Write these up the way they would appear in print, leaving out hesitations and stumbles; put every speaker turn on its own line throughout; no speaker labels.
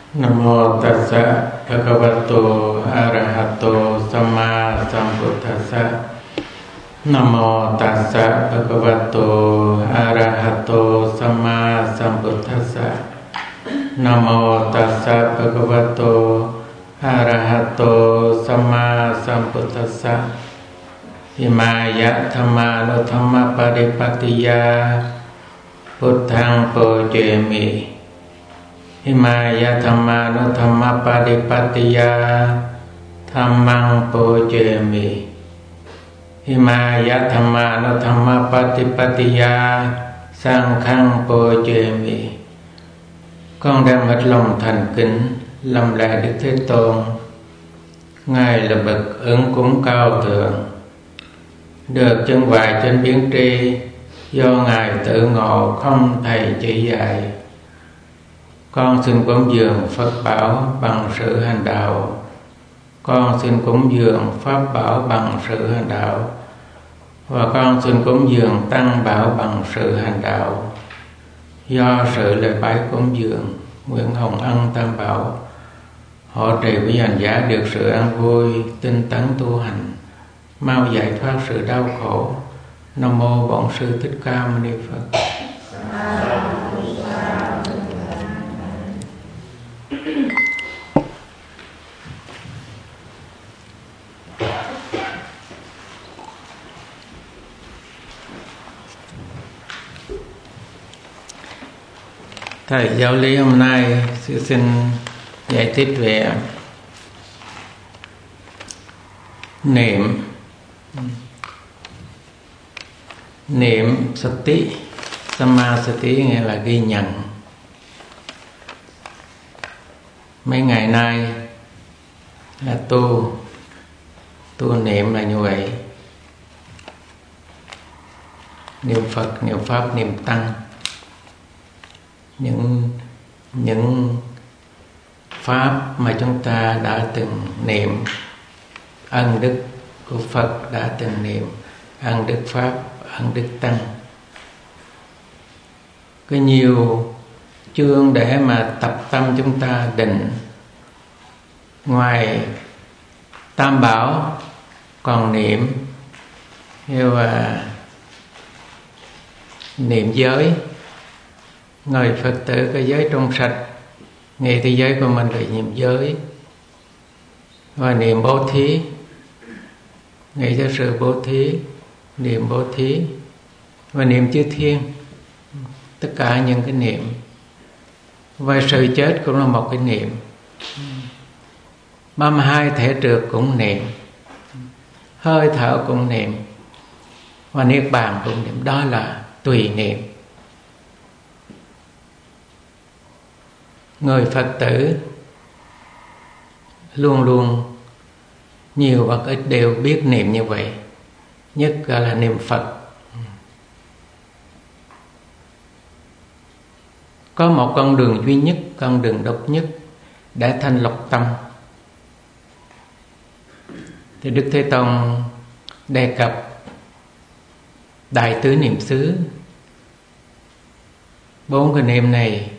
Namo tassa bhagavato arahato samma sambuddhassa. Namo tassa bhagavato arahato samma sambuddhassa. Namo tassa bhagavato arahato samma sambuddhassa. Imaya thamma thamma paripattiya Buddhaṃ pojemi. Imaya thamma thamma paripattiya Dhammaṃ pojemi. Imaya thamma thamma paripattiya Saṅgham pojemi. Con đem hết lòng thành kính lầm lẽ Đức Thế Tôn. Ngài là bậc ứng cúng cao thượng, được chân hoài trên biến tri, do Ngài tự ngộ không thầy chỉ dạy. Con xin cúng dường Phật bảo bằng sự hành đạo. Con xin cúng dường Pháp bảo bằng sự hành đạo. Và con xin cúng dường Tăng bảo bằng sự hành đạo. Do sự lễ bái cúng dường, nguyện hồng ân Tam bảo hộ trì với hành giả được sự an vui, tinh tấn tu hành, mau giải thoát sự đau khổ. Nam mô Bổn Sư Thích Ca Mâu Ni Phật. Thầy giáo lý hôm nay sư xin giải thích về niệm. Niệm sati, samasati nghĩa là ghi nhận. Mấy ngày nay là tu niệm là như vậy. Niệm Phật, niệm Pháp, niệm Tăng. Những pháp mà chúng ta đã từng niệm, ân đức của Phật đã từng niệm, ân đức Pháp, ân đức Tăng. Có nhiều chương để mà tập tâm chúng ta định. Ngoài Tam bảo còn niệm như là niệm giới. Người Phật tử có giới trong sạch, ngay thế giới của mình là niệm giới. Và niệm bố thí, ngay cho sự bố thí, niệm bố thí. Và niệm chư thiên, tất cả những cái niệm. Và sự chết cũng là một cái niệm. 32 thể trượt cũng niệm, hơi thở cũng niệm, và niết bàn cũng niệm. Đó là tùy niệm. Người Phật tử luôn luôn, nhiều và ít đều biết niệm như vậy. Nhất là niệm Phật. Có một con đường duy nhất, con đường độc nhất để thanh lọc tâm. Thì Đức Thế Tôn đề cập Đại tứ niệm xứ. 4 cái niệm này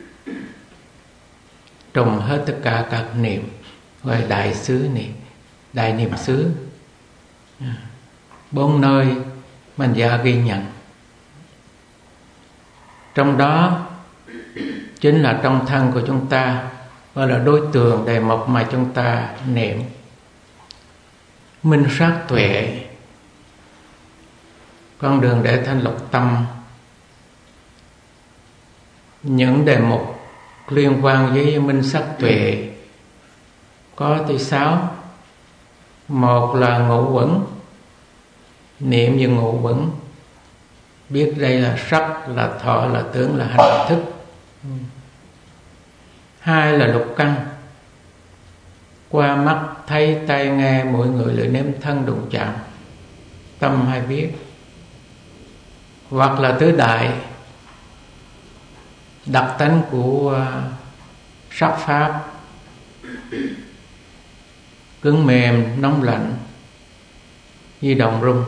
trùng hết tất cả các niệm, gọi đại xứ niệm, đại niệm xứ. 4 nơi mình giả ghi nhận. Trong đó chính là trong thân của chúng ta, gọi là đối tượng đề mục mà chúng ta niệm. Minh sát tuệ, con đường để thanh lọc tâm. Những đề mục liên quan với minh sắc tuệ có tới 6. Một là ngũ uẩn, niệm về ngũ uẩn, biết đây là sắc, là thọ, là tưởng, là hành thức. 2 là lục căn, qua mắt thấy, tai nghe, mũi ngửi, lưỡi nếm, thân đụng chạm, tâm hay biết. Hoặc là tứ đại, đặc tánh của sắc pháp, cứng mềm, nóng lạnh, di động rung.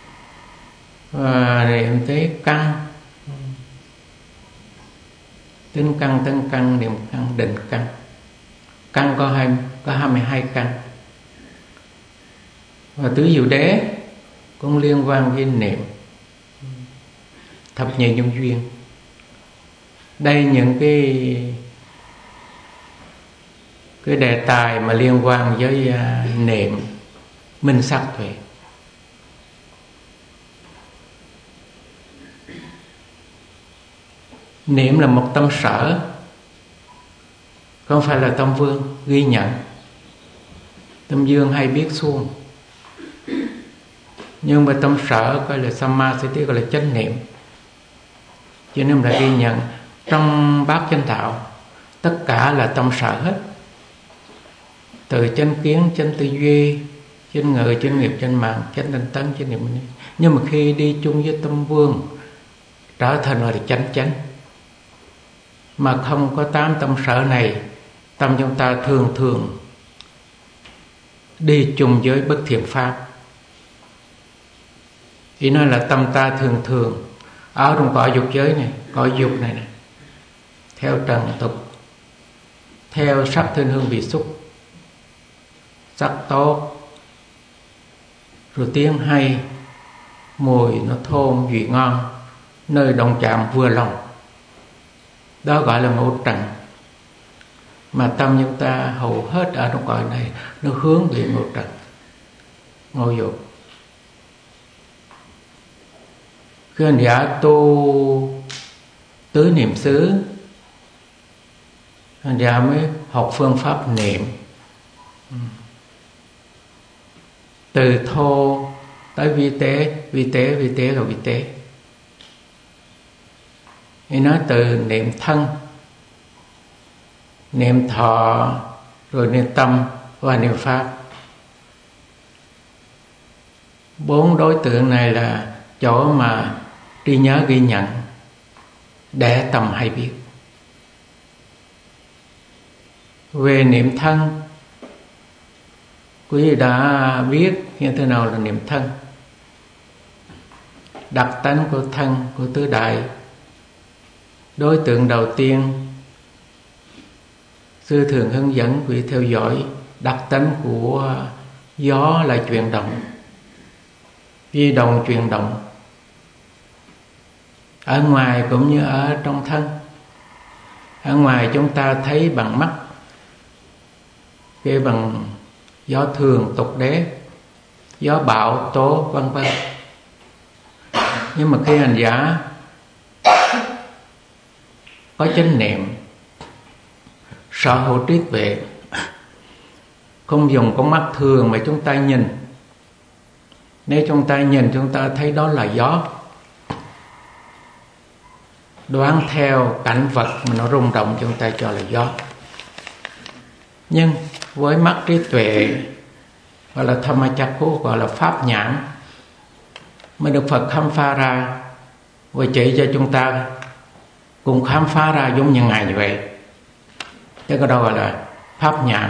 Và niệm tới căn, Tinh căn, niệm căn, định căn. Căn có 22 căn. Và tứ diệu đế cũng liên quan với niệm, thập nhị nhân duyên. Đây những cái đề tài mà liên quan với niệm, minh sắc tuệ. Niệm là một tâm sở, không phải là tâm vương ghi nhận. Tâm dương hay biết xuông, nhưng mà tâm sở gọi là Sammasati, gọi là chánh niệm. Cho nên là ghi nhận trong bát chánh đạo tất cả là tâm sở hết, từ chánh kiến, chánh tư duy, chánh ngữ, chánh nghiệp, chánh mạng, chánh tinh tấn, chánh niệm. Nhưng mà khi đi chung với tâm vương trở thành là chánh, mà không có 8 tâm sở này, tâm chúng ta thường đi chung với bất thiện pháp. Ý nói là tâm ta thường ở trong cõi dục giới này, cõi dục này, theo trần tục, theo sắc thanh hương vị xúc, sắc tốt, rồi tiếng hay, mùi nó thơm vị ngon, nơi đồng chạm vừa lòng, đó gọi là ngũ trần. Mà tâm chúng ta hầu hết ở trong cõi này nó hướng về ngũ trần, ngũ dục. Khi hành giả tu tứ niệm xứ, hành giả mới học phương pháp niệm từ thô tới vi tế rồi vi tế. Thì nói từ niệm thân, niệm thọ, rồi niệm tâm và niệm pháp. 4 đối tượng này là chỗ mà trí nhớ ghi nhận để tâm hay biết. Về niệm thân, quý vị đã biết như thế nào là niệm thân. Đặc tánh của thân của tứ đại. Đối tượng đầu tiên, sư thường hướng dẫn quý vị theo dõi đặc tánh của gió là chuyển động, di động chuyển động, ở ngoài cũng như ở trong thân. Ở ngoài chúng ta thấy bằng mắt, cái bằng gió thường tục đế, gió bão tố vân vân. Nhưng mà khi hành giả có chánh niệm, sở hữu trí tuệ, không dùng con mắt thường mà chúng ta nhìn. Nếu chúng ta nhìn, chúng ta thấy đó là gió, đoán theo cảnh vật mà nó rung động, chúng ta cho là gió. Nhưng với mắt trí tuệ, gọi là Dhammachakku, gọi là pháp nhãn, mới được Phật khám phá ra và chỉ cho chúng ta cùng khám phá ra giống như Ngài như vậy. Thế cái đó gọi là pháp nhãn.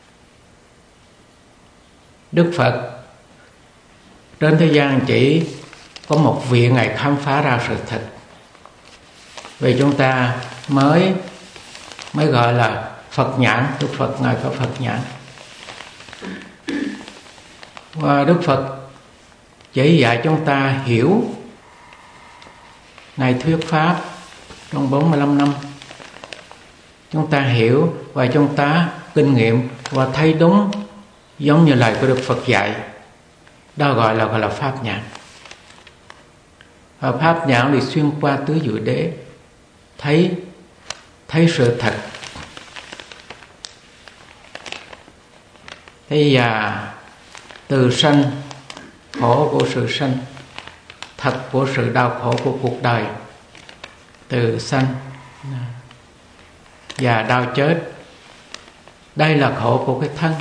Đức Phật trên thế gian chỉ có một vị Ngài khám phá ra sự thật, vì chúng ta mới gọi là Phật nhãn. Đức Phật Ngài có Phật nhãn. Và Đức Phật chỉ dạy chúng ta hiểu. Ngài thuyết pháp trong 45 năm, chúng ta hiểu và chúng ta kinh nghiệm và thấy đúng giống như lời của Đức Phật dạy. Đó gọi là pháp nhãn. Và pháp nhãn thì xuyên qua tứ diệu đế, thấy sự thật. Thế và từ sanh, khổ của sự sanh, thật của sự đau khổ của cuộc đời, từ sanh và đau chết, đây là khổ của cái thân.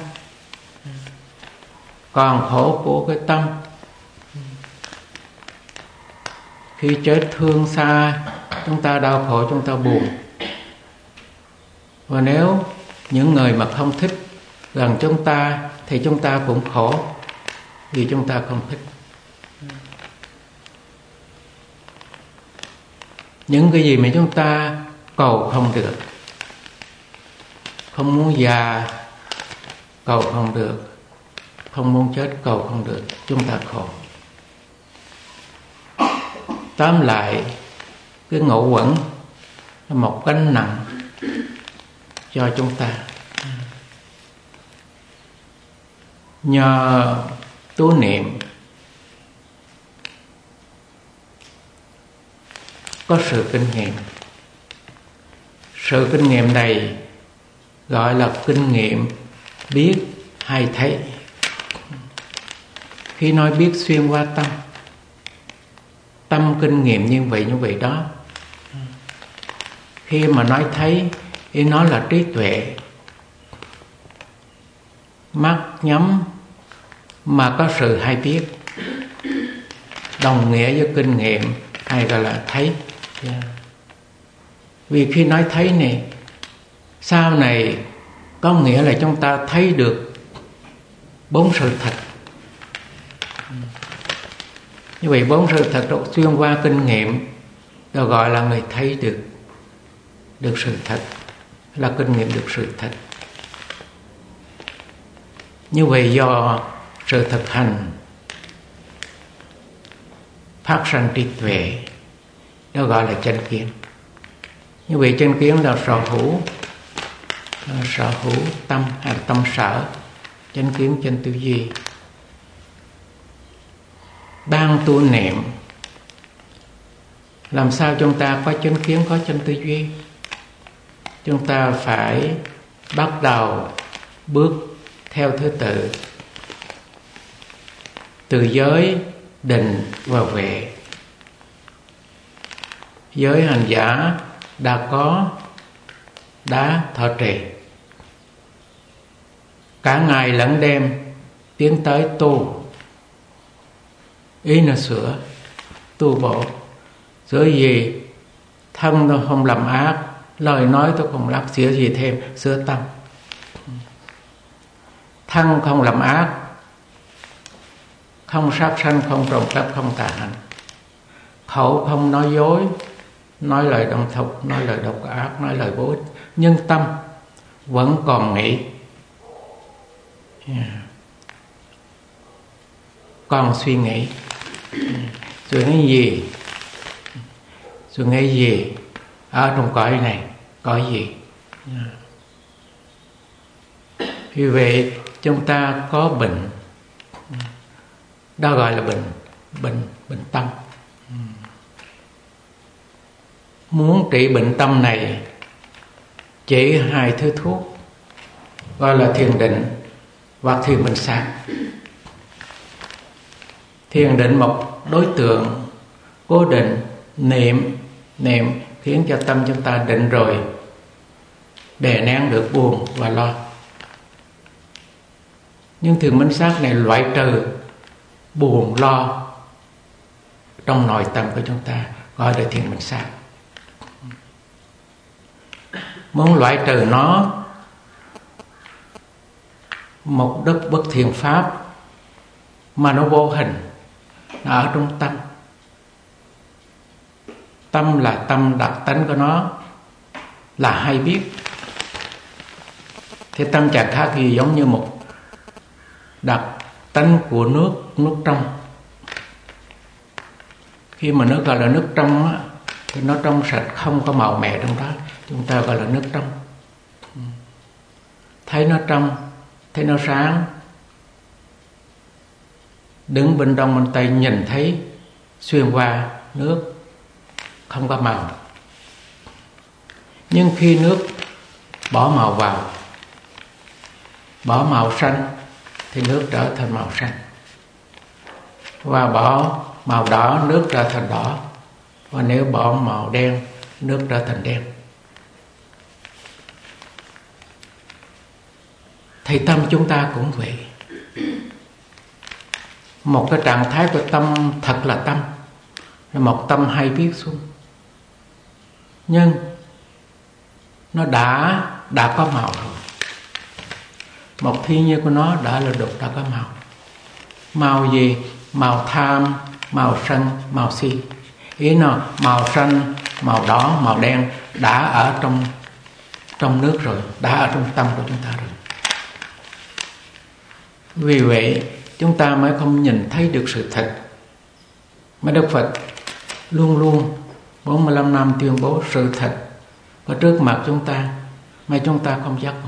Còn khổ của cái tâm, khi chết thương xa, chúng ta đau khổ, chúng ta buồn. Và nếu những người mà không thích gần chúng ta thì chúng ta cũng khổ, vì chúng ta không thích. Những cái gì mà chúng ta cầu không được, không muốn già cầu không được, không muốn chết cầu không được, chúng ta khổ. Tóm lại, cái ngũ uẩn là một gánh nặng cho chúng ta. Nhờ tu niệm có sự kinh nghiệm. Sự kinh nghiệm này gọi là kinh nghiệm biết hay thấy. Khi nói biết xuyên qua tâm, tâm kinh nghiệm như vậy đó. Khi mà nói thấy thì nó là trí tuệ, mắt nhắm mà có sự hay biết, đồng nghĩa với kinh nghiệm hay gọi là thấy. Vì khi nói thấy này, sau này có nghĩa là chúng ta thấy được 4 sự thật. Như vậy 4 sự thật đó, xuyên qua kinh nghiệm đó gọi là người thấy được sự thật, là kinh nghiệm được sự thật. Như vậy do sự thực hành phát sinh trí tuệ, đó gọi là chánh kiến. Như vậy chánh kiến là sở hữu tâm hay tâm sở, chánh kiến chánh tư duy. Đang tu niệm, làm sao chúng ta có chánh kiến, có chánh tư duy? Chúng ta phải bắt đầu bước theo thứ tự, từ giới, định và huệ. Giới hành giả đã thọ trì, cả ngày lẫn đêm tiến tới tu. Ý là sửa, tu bổ. Sửa gì? Thân tôi không làm ác, lời nói tôi không làm, sửa gì thêm? Sửa tâm. Thân không làm ác, không sát sanh, không trộm cắp, không tà hạnh. Khẩu không nói dối, nói lời độc thục, nói lời độc ác, nói lời vô ích. Nhưng tâm vẫn còn nghĩ, còn suy nghĩ. Suy nghĩ gì? Suy nghĩ gì? Ở trong cõi này có gì? Vì vậy chúng ta có bệnh, đó gọi là bệnh tâm. Muốn trị bệnh tâm này chỉ 2 thứ thuốc, gọi là thiền định và thiền minh sát. Thiền định một đối tượng cố định, niệm khiến cho tâm chúng ta định rồi, đè nén được buồn và lo. Nhưng thiền minh sát này loại trừ buồn lo trong nội tâm của chúng ta, gọi là thiền minh sát. Muốn loại trừ nó, một đức bất thiện pháp mà nó vô hình, nó ở trong tâm. Tâm là tâm đặc tánh của nó, là hay biết. Thì tâm chẳng khác gì giống như một đặc tánh của nước trong. Khi mà nước gọi là nước trong á, thì nó trong sạch, không có màu mè trong đó, chúng ta gọi là nước trong. Thấy nó trong, thấy nó sáng, đứng bên đông bên tây nhìn thấy xuyên qua nước không có màu. Nhưng khi nước bỏ màu vào, bỏ màu xanh thì nước trở thành màu xanh, và bỏ màu đỏ nước trở thành đỏ, và nếu bỏ màu đen nước trở thành đen. Thì tâm chúng ta cũng vậy. Một cái trạng thái của tâm thật là tâm, là một tâm hay biết xuống, nhưng nó đã có màu rồi. Một thiên nhiên của nó đã có màu. Màu gì? Màu tham, màu sân, màu si. Ý nó màu xanh
màu đỏ, màu đen đã ở trong nước rồi, đã ở trong tâm của chúng ta rồi. Vì vậy chúng ta mới không nhìn thấy được sự thật. Mà Đức Phật luôn luôn 45 năm tuyên bố sự thật ở trước mặt chúng ta, mà chúng ta không giác ngộ.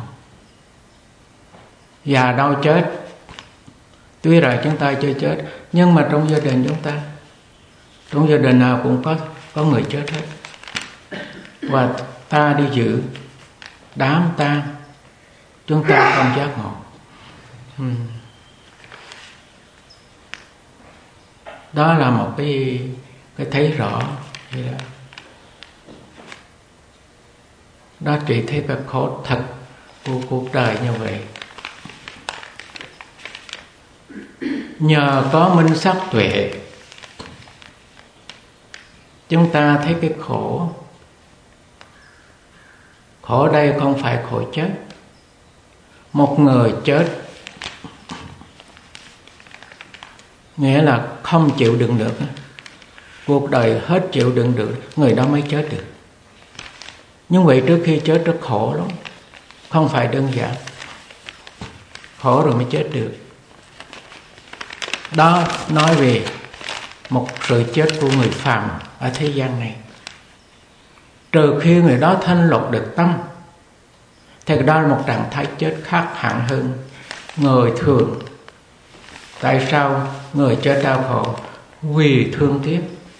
Già đau chết, tuy rằng chúng ta chưa chết, nhưng mà trong gia đình chúng ta, trong gia đình nào cũng có người chết hết. Và ta đi dự đám tang, chúng ta không giác ngộ. Đó là một cái thấy rõ vậy đó. Đó chỉ thấy cái khổ thật của cuộc đời như vậy. Nhờ có minh sắc tuệ, chúng ta thấy cái khổ. Khổ đây không phải khổ chết. Một người chết nghĩa là không chịu đựng được, cuộc đời hết chịu đựng được, người đó mới chết được. Nhưng vậy trước khi chết rất khổ lắm, không phải đơn giản. Khổ rồi mới chết được. Đó nói về một sự chết của người phàm ở thế gian này. Trừ khi người đó thanh lọc được tâm, thì đó là một trạng thái chết khác hẳn hơn người thường. Tại sao người chết đau khổ? Vì thương tiếc,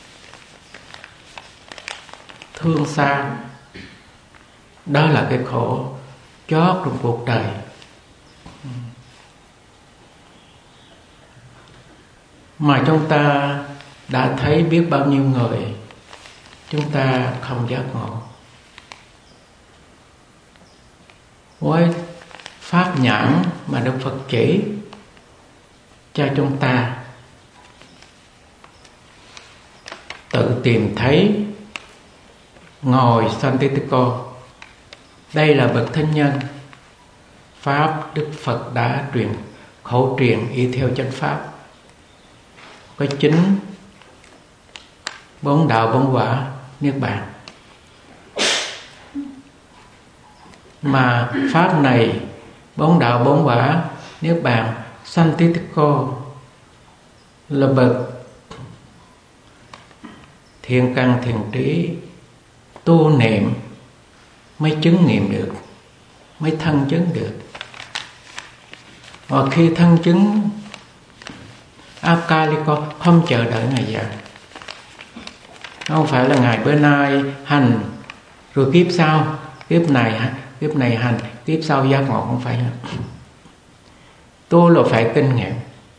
thương xa. Đó là cái khổ chót trong cuộc đời. Mà chúng ta đã thấy biết bao nhiêu người chúng ta không giác ngộ. Với pháp nhãn mà Đức Phật chỉ cho chúng ta tự tìm thấy ngồi Santitikko. Đây là bậc thánh nhân, pháp Đức Phật đã khẩu truyền y theo chánh pháp. Có 9 4 đạo 4 quả niết bàn. Mà pháp này 4 đạo 4 quả niết bàn Santitikko là bậc thiện căn thiện trí, tu niệm mới chứng nghiệm được, mới thân chứng được. Và khi thân chứng Akaliko không chờ đợi ngày già. Không phải là ngày bữa nay hành rồi kiếp sau, kiếp này hành, kiếp sau giác ngộ, không phải. Tu là phải kinh nghiệm.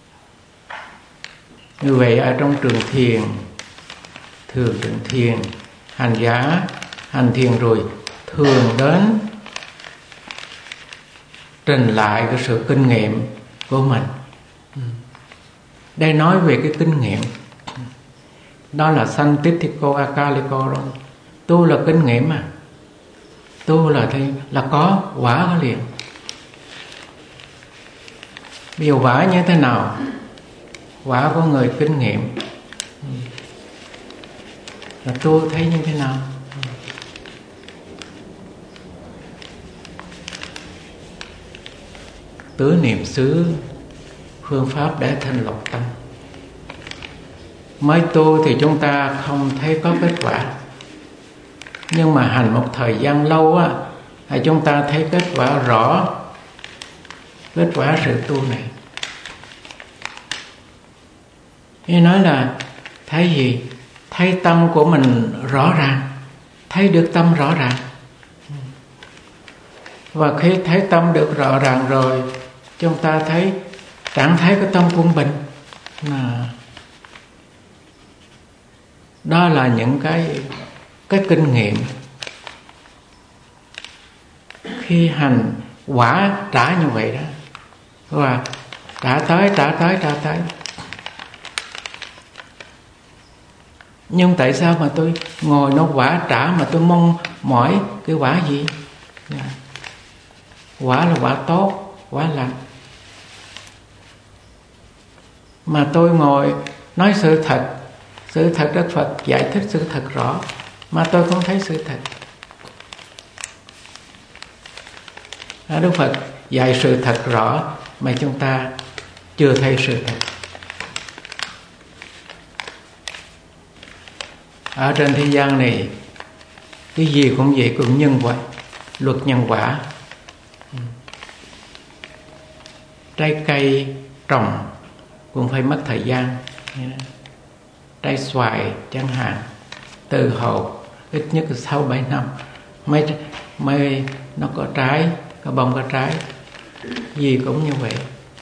Như vậy ở trong trường thiền, thường trường thiền, hành giả hành thiền rồi thường đến trình lại cái sự kinh nghiệm của mình. Đây nói về cái kinh nghiệm. Đó là Santitikko Akaliko rồi. Tu là kinh nghiệm mà. Tu là có quả có liền. Bây giờ quả như thế nào? Quả của người kinh nghiệm là tu thấy như thế nào? Tứ niệm xứ, phương pháp để thanh lọc tâm. Mới tu thì chúng ta không thấy có kết quả, nhưng mà hành một thời gian lâu á, thì chúng ta thấy kết quả rõ, kết quả sự tu này. Như nói là thấy gì? Thấy tâm của mình rõ ràng, thấy được tâm rõ ràng. Và khi thấy tâm được rõ ràng rồi, chúng ta thấy trạng thái của tâm quân bình. Đó là những cái kinh nghiệm. Khi hành quả trả như vậy đó, và trả tới. Nhưng tại sao mà tôi ngồi nó quả trả mà tôi mong mỏi cái quả gì? Quả là quả tốt, quả lành. Mà tôi ngồi nói sự thật Đức Phật giải thích sự thật rõ. mà tôi không thấy sự thật. Đức Phật dạy sự thật rõ mà chúng ta chưa thấy sự thật. Ở trên thế gian này cái gì cũng vậy, cũng nhân quả, luật nhân quả. Trái cây trồng cũng phải mất thời gian. Trái xoài chẳng hạn, từ hậu ít nhất là 6-7 năm mới nó có trái, có bông có trái. Gì cũng như vậy.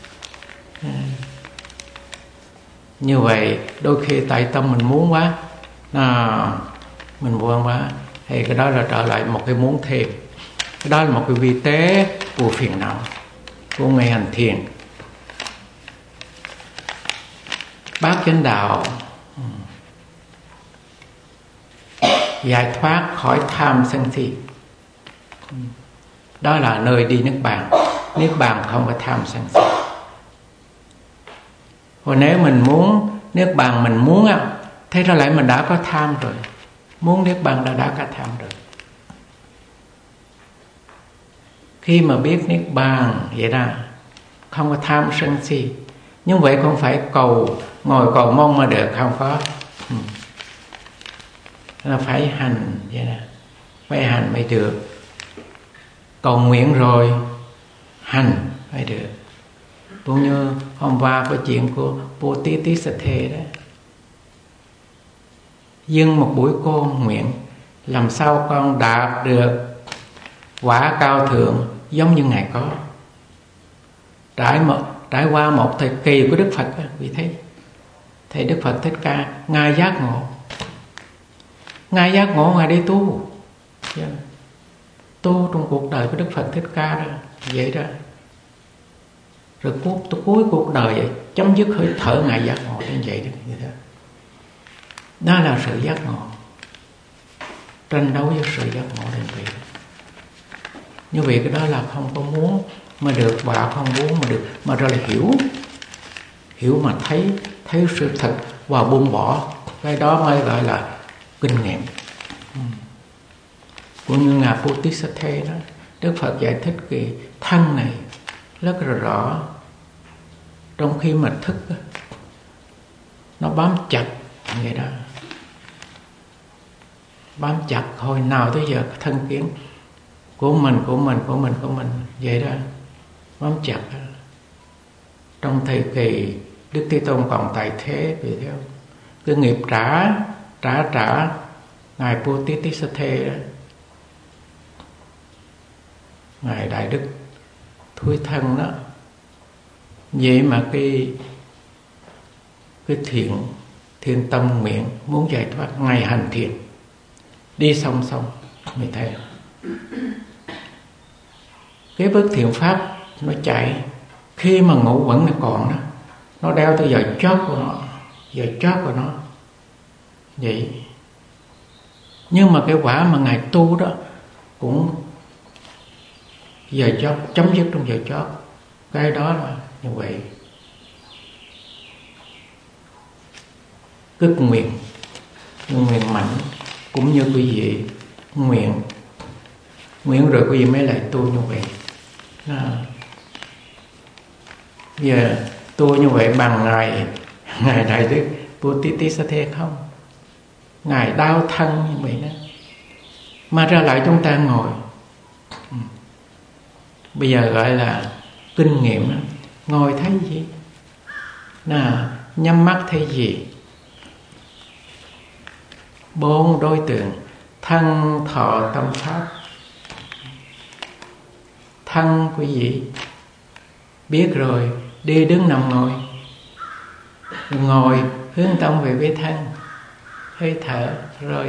Như vậy đôi khi tại tâm mình muốn quá, mình buông quá, thì cái đó là trở lại một cái muốn thêm. Cái đó là một cái vi tế của phiền não, của người hành thiền. Bát chánh đạo giải thoát khỏi tham sân si, đó là nơi đi Niết Bàn. Niết Bàn không có tham sân si. Còn nếu mình muốn Niết Bàn, mình muốn thế ra lại mình đã có tham rồi. Muốn Niết Bàn đã có tham rồi. Khi mà biết Niết Bàn vậy đó, không có tham sân si. Nhưng vậy không phải ngồi cầu mong mà được, không có. Là phải hành vậy đó. Phải hành mới được. Cầu nguyện rồi hành phải được. Cũng như hôm qua có chuyện của Bodhisattva đó. Dâng một buổi cô nguyện, làm sao con đạt được quả cao thượng giống như Ngài có. Trải qua một thời kỳ của Đức Phật, vì thấy Đức Phật Thích Ca, Ngài giác ngộ. Ngài giác ngộ, Ngài đi tu. Tu trong cuộc đời của Đức Phật Thích Ca đó, vậy đó. Rồi cuối cuộc đời vậy, chấm dứt hơi thở Ngài giác ngộ đến vậy đó. Đó là sự giác ngộ. Tranh đấu với sự giác ngộ đến vậy. Như vậy cái đó là không có muốn mà được, và không muốn mà được, mà rồi là hiểu mà thấy sự thật và buông bỏ. Cái đó mới gọi là kinh nghiệm. Cũng như Ngài Bodhisattva đó, Đức Phật giải thích cái thân này rất là rõ. Trong khi mà thức nó bám chặt vậy đó, bám chặt hồi nào tới giờ thân kiến của mình vậy đó, bám chặt. Trong thời kỳ Đức Thế Tôn còn tại thế, vì theo cái nghiệp trả Ngài Bodhisattva đó, Ngài Đại Đức Thúy Thân đó. Vậy mà cái thiện tâm nguyện muốn giải thoát, Ngài hành thiền đi song song mới thấy. Cái bất thiện pháp nó chạy, khi mà ngủ vẫn nó còn đó, nó đeo tới giờ chót của nó vậy. Nhưng mà cái quả mà Ngài tu đó cũng giờ chót, chấm dứt trong giờ chót. Cái đó là như vậy. Cứ nguyện mạnh, cũng như quý vị nguyện rồi quý vị mới lại tu như vậy. Giờ tu như vậy bằng Ngài Đại Đức Bodhisattva không? Ngài đau thân như vậy đó, mà ra lại chúng ta ngồi. Bây giờ gọi là kinh nghiệm đó. Ngồi thấy gì? Nhắm mắt thấy gì? 4 đối tượng: thân, thọ, tâm, pháp. Thân quý vị biết rồi, đi đứng nằm ngồi hướng tâm về với thân, hơi thở rồi.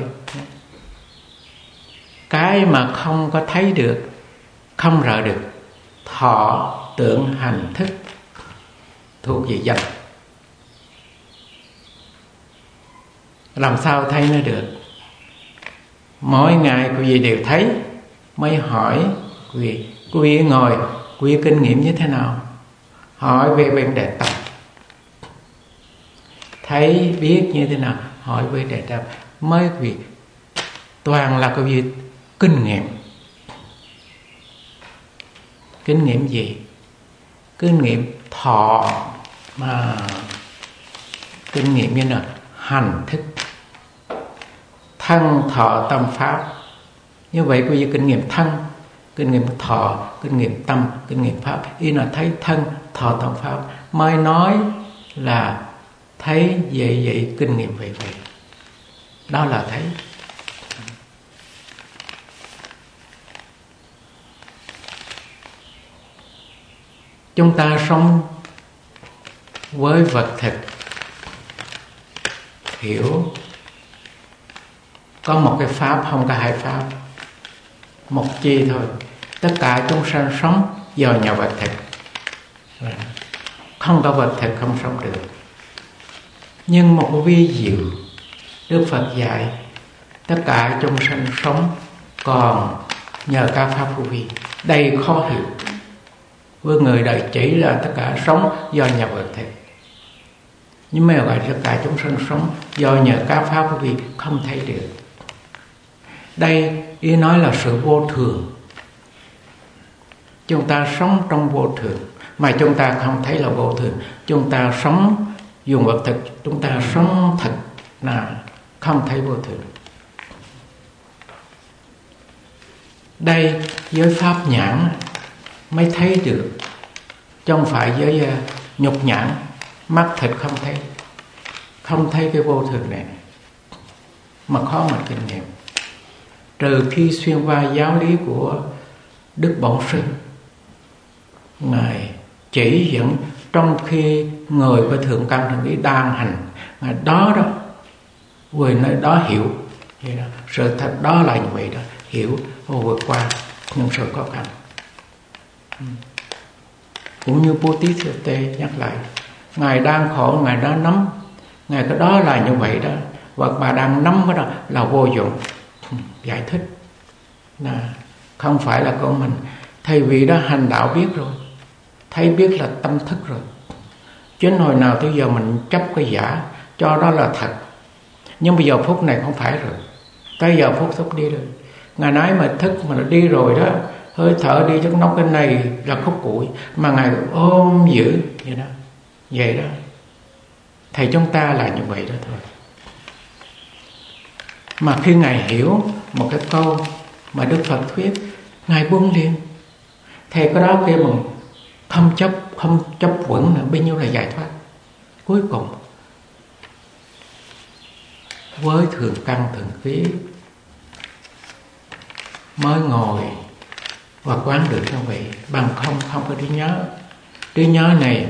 Cái mà không có thấy được, không rờ được, thọ, tưởng, hành, thức thuộc về danh. Làm sao thấy nó được? Mỗi ngày quý vị đều thấy, mới hỏi quý vị ngồi, quý vị kinh nghiệm như thế nào? Hỏi về vấn đề tập. Thấy biết như thế nào? Hỏi về đề tập. Mới quý vị toàn là cái gì? Kinh nghiệm. Kinh nghiệm gì? Kinh nghiệm thọ, mà kinh nghiệm như là hành thức, thân thọ tâm pháp. Như vậy có gì? Kinh nghiệm thân, kinh nghiệm thọ, kinh nghiệm tâm, kinh nghiệm pháp. Ý là thấy thân thọ tâm pháp mới nói là thấy vậy kinh nghiệm vậy. Đó là thấy. Chúng ta sống với vật thực, hiểu có một cái pháp, không có hai pháp, một chi thôi. Tất cả chúng sanh sống do nhờ vật thực, không có vật thực không sống được. Nhưng một ví dụ Đức Phật dạy tất cả chúng sanh sống còn nhờ các pháp vô vi. Đây khó hiểu. Với người đời chỉ là tất cả sống do nhờ vật thực, nhưng mà gọi tất cả chúng sanh sống do nhờ các pháp vô vi không thấy được. Đây ý nói là sự vô thường. Chúng ta sống trong vô thường mà chúng ta không thấy là vô thường. Chúng ta sống dùng vật thực, chúng ta sống thật là không thấy vô thường. Đây với pháp nhãn mới thấy được, chứ không phải với nhục nhãn, mắt thịt không thấy cái vô thường này, mà khó mà kinh nghiệm. Trừ khi xuyên qua giáo lý của Đức Bổn Sư, Ngài chỉ dẫn trong khi người có thượng căn thượng ý đang hành, Ngài đó người nơi đó hiểu vậy đó. Sự thật đó là như vậy đó, hiểu và vượt qua những sự khó khăn. Cũng như Bodhisattva nhắc lại, Ngài đang khổ, Ngài đang nắm, Ngài cái đó là như vậy đó, vật mà đang nắm cái đó là vô dụng. Giải thích là không phải là con mình. Thầy vị đó hành đạo biết rồi, thấy biết là tâm thức rồi. Chính hồi nào tới giờ mình chấp cái giả cho đó là thật, nhưng bây giờ phút này không phải rồi, tới giờ phút sắp đi rồi. Ngài nói mà thức mà nó đi rồi đó, hơi thở đi chắc nóc cái này là khúc củi, mà Ngài ôm giữ vậy đó. Vậy đó, thầy chúng ta là như vậy đó thôi. Mà khi Ngài hiểu một cái câu mà Đức Phật thuyết, Ngài buông liền. Thầy có đó kêu bằng không chấp vững là bao nhiêu là giải thoát. Cuối cùng với thường căn thường khí mới ngồi và quán được như vậy. Bằng không có trí nhớ. Trí nhớ này,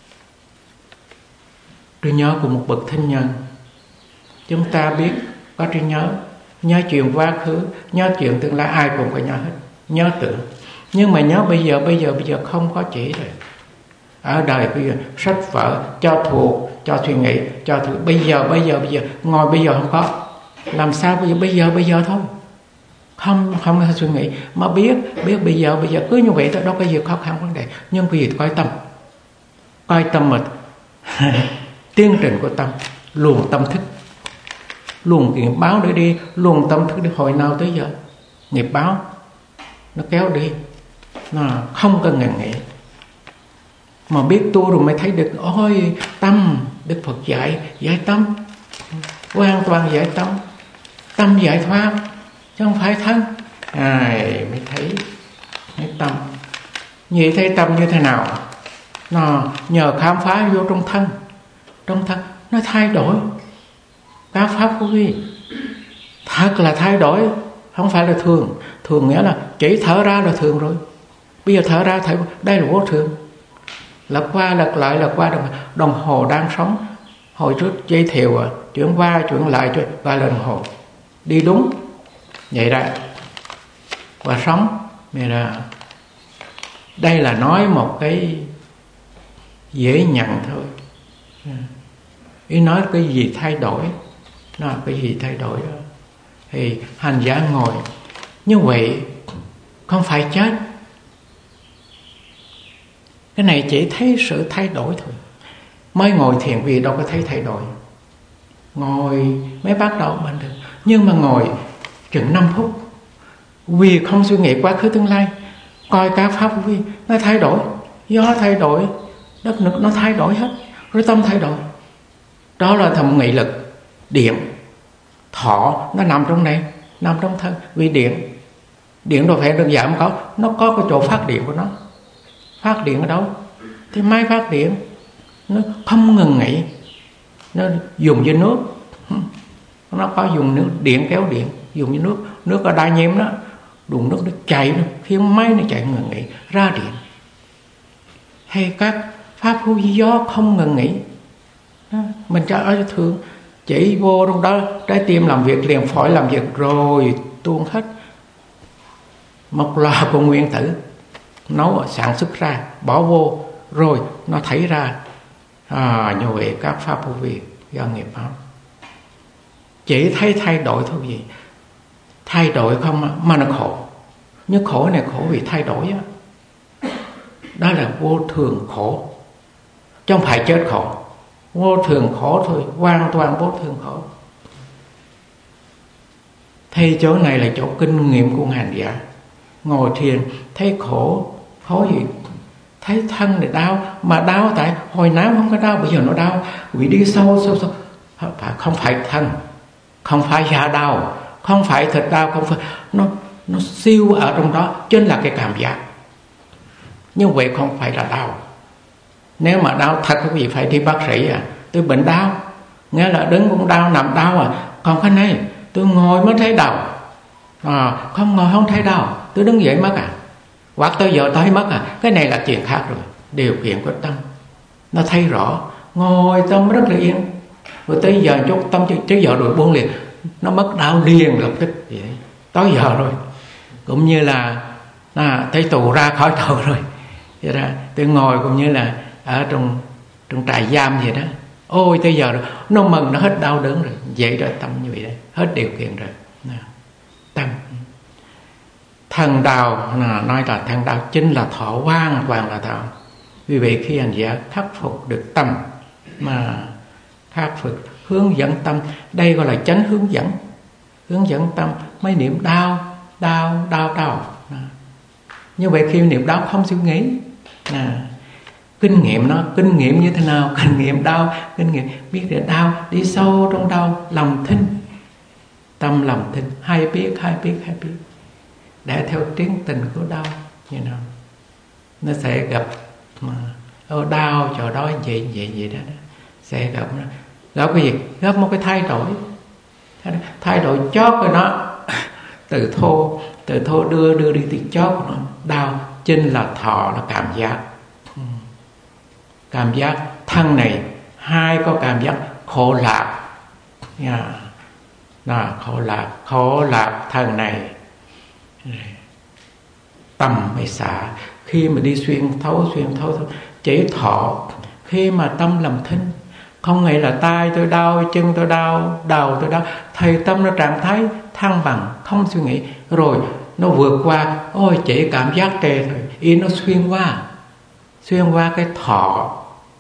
trí nhớ của một bậc thánh nhân. Chúng ta biết có trí nhớ chuyện quá khứ, nhớ chuyện tương lai, ai cũng có nhớ hết, nhớ tưởng. Nhưng mà nhớ bây giờ không có chỉ rồi. Ở đời bây giờ sách vở cho thuộc, cho suy nghĩ, cho thứ bây giờ ngồi bây giờ không có. Làm sao bây giờ thôi. Không có suy nghĩ mà biết bây giờ cứ như vậy thôi, đâu có gì khó khăn vấn đề. Nhưng cái gì coi tâm mà tiến trình của tâm, luồng tâm thức, luồng nghiệp báo để đi, luồng tâm thức đi hồi nào tới giờ. Nghiệp báo nó kéo đi, nó không cần ngần nghĩ. Mà biết tu rồi mới thấy được, ôi tâm, Đức Phật giải tâm, hoàn toàn giải tâm giải thoát, chứ không phải thân. Mới thấy tâm. Vậy thấy tâm như thế nào? Nó nhờ khám phá vô trong thân nó thay đổi. Các pháp của quý thật là thay đổi, không phải là thường nghĩa là chỉ thở ra là thường rồi. Bây giờ thở ra thấy đây là vô thường, lật qua lật lại, lật qua đồng hồ đang sống. Hồi trước dây thều chuyển qua chuyển lại gọi là đồng hồ đi đúng vậy ra và sống. Vậy là đây là nói một cái dễ nhận thôi. Ý nói cái gì thay đổi, nó cái gì thay đổi đó. Thì hành giả ngồi như vậy không phải chết. Cái này chỉ thấy sự thay đổi thôi. Mới ngồi thiền vì đâu có thấy thay đổi. Ngồi mới bắt đầu mình được. Nhưng mà ngồi chừng 5 phút, vì không suy nghĩ quá khứ tương lai, coi các pháp vô vi nó thay đổi, gió thay đổi, đất nước nó thay đổi hết, rồi tâm thay đổi. Đó là thầm nghị lực điện. Thọ nó nằm trong này, nằm trong thân. Vì điện đâu phải đơn giản mà nó có cái chỗ phát điện của nó. Phát điện ở đâu? Thì máy phát điện nó không ngừng nghỉ, nó dùng với nước, nó có dùng nước điện, kéo điện, dùng với nước ở đa nhiễm đó, đụng nước nó chạy, nó khiến máy nó chạy ngừng nghỉ ra điện. Hay các pháp hữu vi gió không ngừng nghỉ đó. Mình cho ở thường chỉ vô trong đó, trái tim làm việc liền, phổi làm việc, rồi tuôn hết một loạt của nguyên tử nấu sản xuất ra, bỏ vô, rồi nó thảy ra. Như vậy các pháp vô vi do nghiệp báo. Chỉ thấy thay đổi thôi gì, thay đổi không mà nó khổ. Nhưng khổ này khổ vì thay đổi á. Đó là vô thường khổ, chứ không phải chết khổ. Vô thường khổ thôi, hoàn toàn vô thường khổ. Thì chỗ này là chỗ kinh nghiệm của hành giả. Ngồi thiền thấy khổ, khổ gì? Thấy thân này đau, mà đau tại hồi nào không có đau, bây giờ nó đau vì đi sâu. Không phải thân, không phải da đau, không phải thịt đau, không phải, nó siêu ở trong đó, chính là cái cảm giác. Như vậy không phải là đau. Nếu mà đau thật quý vị phải đi bác sĩ tôi bệnh đau, nghĩa là đứng cũng đau, nằm đau còn cái này tôi ngồi mới thấy đau, không ngồi không thấy đau, tôi đứng dậy mất hoặc tôi giờ tôi mất cái này là chuyện khác rồi. Điều kiện của tâm nó thấy rõ, ngồi tâm rất là yên, rồi tới giờ chút tâm trước giờ rồi buông liền, nó mất đau liền lập tức vậy. Tới giờ rồi, cũng như là thấy tù ra khỏi tù rồi, vậy ra tôi ngồi cũng như là ở trong trại giam vậy đó. Ôi tới giờ rồi, nó mừng, nó hết đau đớn rồi. Vậy rồi tâm như vậy đấy, hết điều kiện rồi. Tâm thần đạo, nói là thần đạo chính là thọ, hoàn toàn là thọ. Vì vậy khi hành giả khắc phục được tâm, mà khắc phục hướng dẫn tâm, đây gọi là chánh hướng dẫn. Hướng dẫn tâm mới niệm đau. Như vậy khi niệm đau không suy nghĩ. Kinh nghiệm như thế nào? Kinh nghiệm đau, kinh nghiệm biết được đau, đi sâu trong đau, lòng thinh, tâm lòng thinh, hay biết, để theo tiến tình của đau như nào nó sẽ gặp đau chỗ đó vậy đó, sẽ gặp cái gì? Gặp một cái thay đổi chót của nó, từ thô đưa đi từ chót của nó. Đau chính là thọ, là cảm giác thân này. Hai có cảm giác khổ lạc thân này. Tâm mới xả. Khi mà đi xuyên thấu chỉ thọ. Khi mà tâm làm thinh, không nghĩ là tay tôi đau, chân tôi đau, đầu tôi đau, thì tâm nó trạng thái thăng bằng, không suy nghĩ, rồi nó vượt qua. Ôi chỉ cảm giác tề thôi, ý nó xuyên qua cái thọ,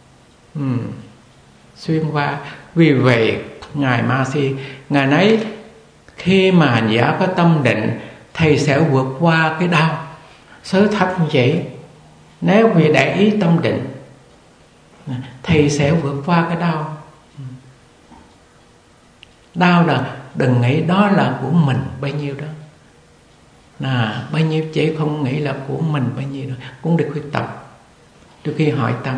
xuyên qua. Vì vậy ngài Ma Si, ngài nói khi mà hành giả có tâm định, thầy sẽ vượt qua cái đau. Sớ thật như vậy, nếu vì để ý tâm định, thầy sẽ vượt qua cái đau. Đau là đừng nghĩ đó là của mình bấy nhiêu đó, bao nhiêu chỉ không nghĩ là của mình bao nhiêu đó. Cũng được khuyết tập trước khi hỏi tâm,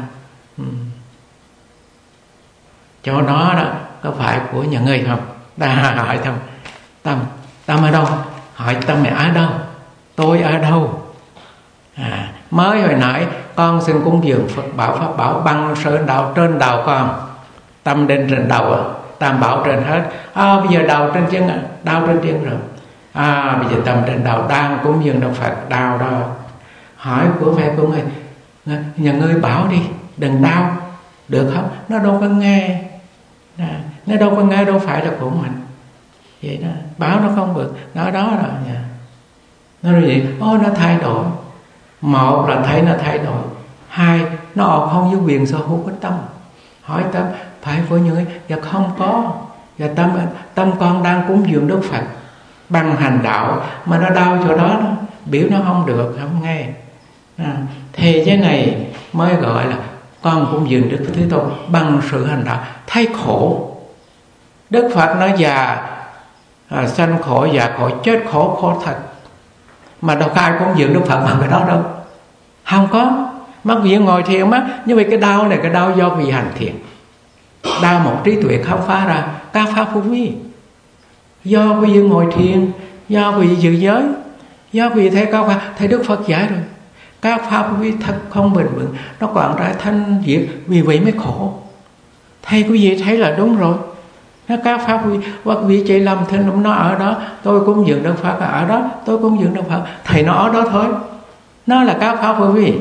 chỗ đó có phải của nhà ngươi không? Ta hỏi tâm ở đâu? Hỏi tâm mày ở đâu? Tôi ở đâu? Mới hồi nãy con xin cúng dường Phật bảo Pháp bảo băng sơn đầu trên đầu con, tâm định trên đầu, tam bảo trên hết. Bây giờ đầu trên chân, đau trên chân rồi. Bây giờ tâm trên đầu đang cúng dường Đức Phật, đau đó. Hỏi của phép của người, nhà ngươi bảo đi, đừng đau, được không? Nó đâu có nghe, nó đâu có nghe, đâu phải là của mình. Vậy đó, bảo nó không được, nó đó rồi. Nó rồi vậy, nó thay đổi. Một là thấy nó thay đổi, hai nó không với quyền sở hữu của tâm. Hỏi tâm phải với những và không có, và tâm con đang cúng dường Đức Phật, bằng hành đạo mà nó đau chỗ đó, biểu nó không được, không nghe. Thì cái này mới gọi là con cũng dừng Đức Thế Tôn bằng sự hành đạo. Thấy khổ, Đức Phật nói già sanh khổ, già khổ, chết khổ, khổ thật, mà đâu có ai cũng dừng Đức Phật bằng cái đó đâu, không có. Mắc vì ngồi thiền mà, như vậy cái đau này, cái đau do vì hành thiền, đau một trí tuệ khám phá ra các pháp vô vi, do vì ngồi thiền, do vì giữ giới, do vì thấy cao pháp, thấy Đức Phật giải rồi, các pháp vô vi thật không bền vững, nó còn ra thanh diệt, vì vậy mới khổ. Thầy quý vị thấy là đúng rồi. Nó các pháp quý vị chạy lầm thêm, nó ở đó tôi cũng dừng Đức Phật, ở đó tôi cũng dừng Đức Phật, thầy nó ở đó thôi, nó là các pháp vô vi.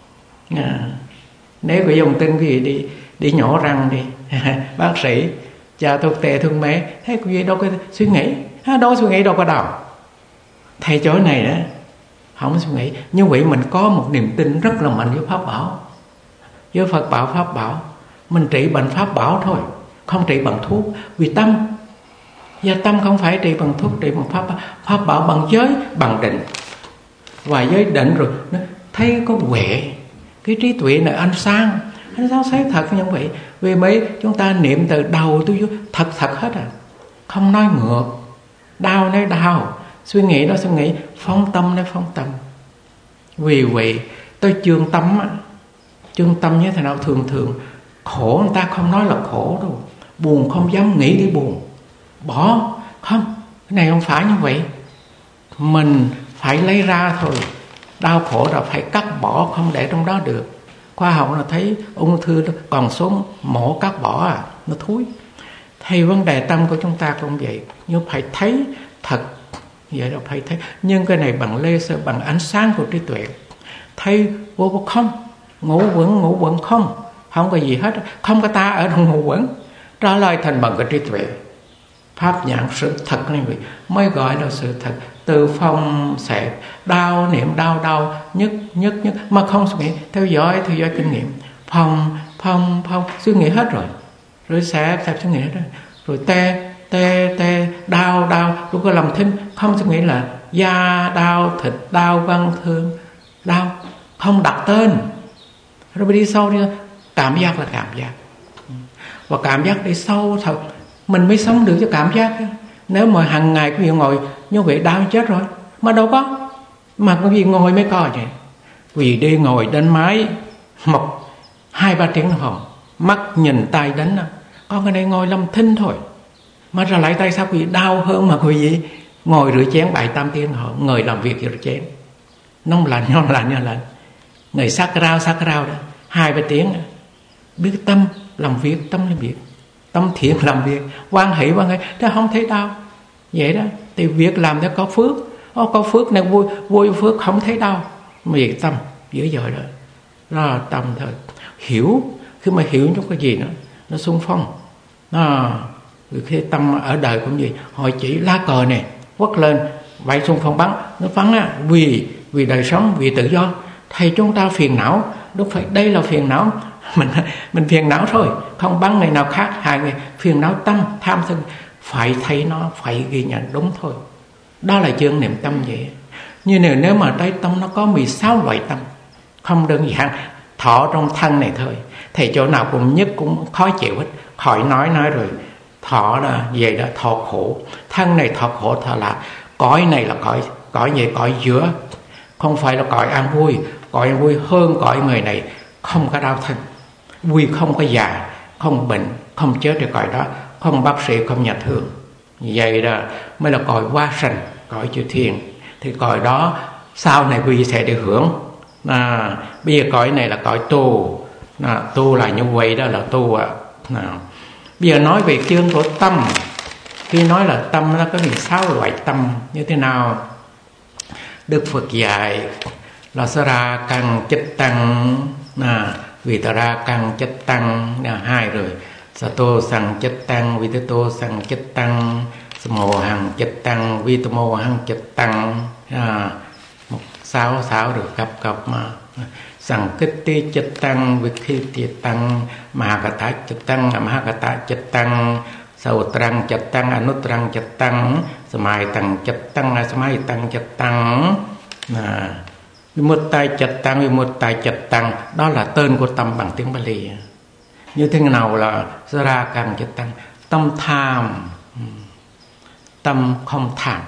Nếu có dùng tin quý vị đi nhổ răng đi bác sĩ cha thuốc tê thuốc mê, thế quý vị đâu có suy nghĩ, đâu suy nghĩ đâu có đâu. Thầy chỗ này đó không suy nghĩ, như vậy mình có một niềm tin rất là mạnh với pháp bảo, với Phật bảo, pháp bảo. Mình trị bệnh pháp bảo thôi, không trị bằng thuốc, vì tâm. Và tâm không phải trị bằng thuốc, trị bằng pháp bảo, bằng giới, bằng định. Và giới định rồi nó thấy có huệ, cái trí tuệ này ánh sáng thấy thật như vậy. Vì mấy chúng ta niệm từ đầu tôi thật hết không nói ngược. Đau nói đau, suy nghĩ nó suy nghĩ, phóng tâm nói phóng tâm. Vì vậy tôi chương tâm như thế nào? Thường khổ người ta không nói là khổ đâu, buồn không dám nghĩ đi buồn, bỏ không, cái này không phải như vậy. Mình phải lấy ra thôi. Đau khổ là phải cắt bỏ, không để trong đó được. Khoa học là thấy ung thư nó còn xuống mổ cắt bỏ nó thúi. Thì vấn đề tâm của chúng ta cũng vậy, nhưng phải thấy thật vậy, là phải thấy. Nhưng cái này bằng laser, bằng ánh sáng của trí tuệ, thấy vô không, ngũ quẩn không có gì hết, không có ta ở trong ngũ quẩn, trả lời thành bằng cái trí tuệ. Pháp nhãn sự thật này mới gọi là sự thật. Từ phong sẽ đau, niệm đau nhất mà không suy nghĩ, theo dõi kinh nghiệm. Phong suy nghĩ hết rồi sẽ suy nghĩ hết rồi tê đau lúc có làm thinh, không suy nghĩ là da đau, thịt đau, văn thương đau, không đặt tên. Rồi đi sâu đi, cảm giác là cảm giác, và cảm giác đi sâu thật mình mới sống được cho cảm giác. Nếu mà hàng ngày quý vị ngồi như vậy đau chết rồi, mà đâu có, mà quý vị ngồi mới coi vậy. Vì đi ngồi đánh máy 1-2-3 tiếng đồng hồ, mắt nhìn tay đánh, con cái này ngồi làm thinh thôi, mà ra lại tay sao quý vị đau hơn mà quý vị ngồi rửa chén 7-8 tiếng đồng hồ, người làm việc rửa chén nóng lạnh, người sắc rau đó 2-3 tiếng. Biết tâm làm việc, tâm thiện làm việc, quan hệ thế không thấy đau vậy đó. Thì việc làm nó có phước, có phước này vui phước không thấy đau. Vì tâm dữ dội đó, đó là tâm thôi. Hiểu, khi mà hiểu chút cái gì nữa nó xung phong. Khi tâm ở đời cũng vậy, họ chỉ lá cờ này quất lên, vậy xung phong bắn, nó bắn vì đời sống, vì tự do. Thầy chúng ta phiền não, đúng phải, đây là phiền não. Mình phiền não thôi, không bắn ngày nào khác. Hai người phiền não tâm, tham sân, phải thấy nó, phải ghi nhận đúng thôi. Đó là chương niệm tâm vậy. Như nếu mà trái tâm nó có 16 loại tâm, không đơn giản thọ trong thân này thôi. Thầy chỗ nào cũng nhất cũng khó chịu hết, khỏi nói rồi. Thọ là về đó, thọ khổ. Thân này thọ khổ, thọ là cõi này là cõi về cõi giữa, không phải là cõi an vui. Cõi an vui hơn cõi người này, không có đau thân, vui không có già, không bệnh, không chết được cõi đó, không bác sĩ, không nhà thương. Vậy đó mới là cõi hoa sanh, cõi chư thiên. Thì cõi đó sau này quý vị sẽ được hưởng. Bây giờ cõi này là cõi tu. Tu là như vậy, đó là tu. Bây giờ nói về chương của tâm. Khi nói là tâm nó có 16 loại tâm như thế nào? Đức Phật dạy là sara căn chích tăng, vitara căn chích tăng, 2 rồi. Sato sang chích tăng, vitato sang chích tăng, samo hằng chích tăng, vitamo hằng chích tăng. 6 được cặp mà. Sang kích ti chích tăng, vikhi ti tăng, mahakata chích tăng, mahakata chích tăng, Sầu trăng chật tăng, anut trăng chật tăng, Samai tăng chật tăng, Samai tăng chật tăng. Vimuttai chật tăng, đó là tên của tâm bằng tiếng Bali. Như thế nào là Sarakang chật tăng? Tâm tham, tâm không tham.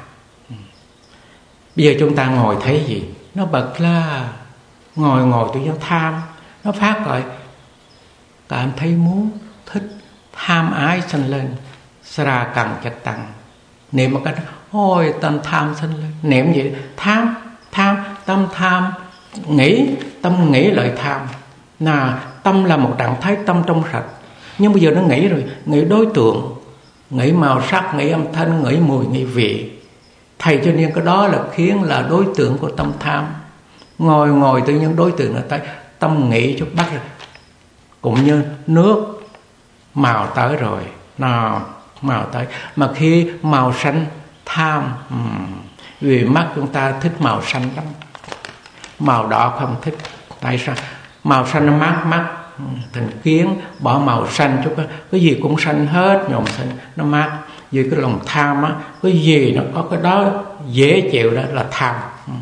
Bây giờ chúng ta ngồi thấy gì? Nó bật la, ngồi tự nhiên tham, nó phát gọi, cảm thấy muốn, thích, tham ái sanh lên. Sarakang chật tăng. Niệm một cách, ôi tâm tham sanh lên. Niệm gì? Tham, tâm tham, tâm nghĩ lợi tham. Tâm là một trạng thái tâm trong sạch. Nhưng bây giờ nó nghĩ rồi, nghĩ đối tượng, nghĩ màu sắc, nghĩ âm thanh, nghĩ mùi, nghĩ vị. Thầy cho nên cái đó là khiến là đối tượng của tâm tham. Ngồi tự nhiên đối tượng là tới tâm nghĩ chút bắt rồi. Cũng như nước màu tới rồi, màu tới. Mà khi màu xanh tham, vì mắt chúng ta thích màu xanh lắm, màu đỏ không thích. Tại sao? Màu xanh nó mát, thành kiến bỏ màu xanh chút, cái gì cũng xanh hết, nhộn xanh nó mát. Vì cái lòng tham á, cái gì nó có cái đó dễ chịu đó là tham.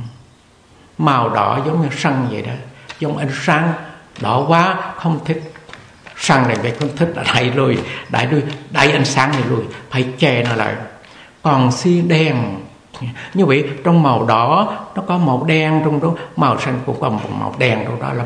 Màu đỏ giống như sân vậy đó, giống ánh sáng đỏ quá không thích. Sân này vậy không thích, đẩy ánh sáng này lùi, phải che nó lại. Còn si đen như vậy, trong màu đỏ nó có màu đen trong đó, màu xanh cũng có một màu đen trong đó, là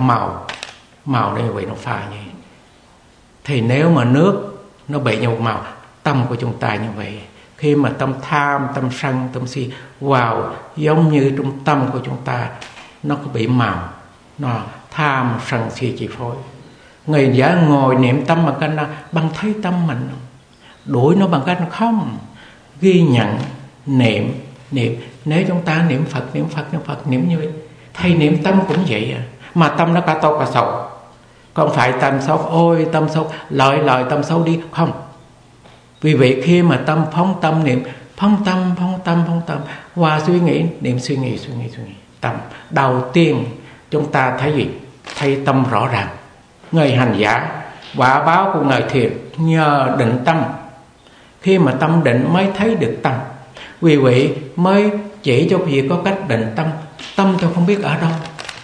màu đây vậy nó pha như vậy. Thì nếu mà nước nó bị nhiều màu, tâm của chúng ta như vậy, khi mà tâm tham, tâm sân, tâm si vào giống như trong tâm của chúng ta, nó có bị màu, nó tham sân si chi phối. Người giả ngồi niệm tâm bằng cách nào? Bằng thấy tâm mình, đuổi nó bằng cách không ghi nhận, niệm. Nếu chúng ta niệm Phật niệm như vậy, thầy niệm tâm cũng vậy à. Mà tâm nó cả tốt cả xấu. Không phải tâm xấu, ôi tâm xấu, lợi tâm xấu đi, không. Vì vậy khi mà tâm phóng tâm niệm, phóng tâm qua suy nghĩ, niệm suy nghĩ tâm. Đầu tiên chúng ta thấy gì? Thấy tâm rõ ràng. Người hành giả quả báo của người thiền nhờ định tâm. Khi mà tâm định mới thấy được tâm. Vì vậy mới chỉ cho việc có cách định tâm. Tâm tôi không biết ở đâu.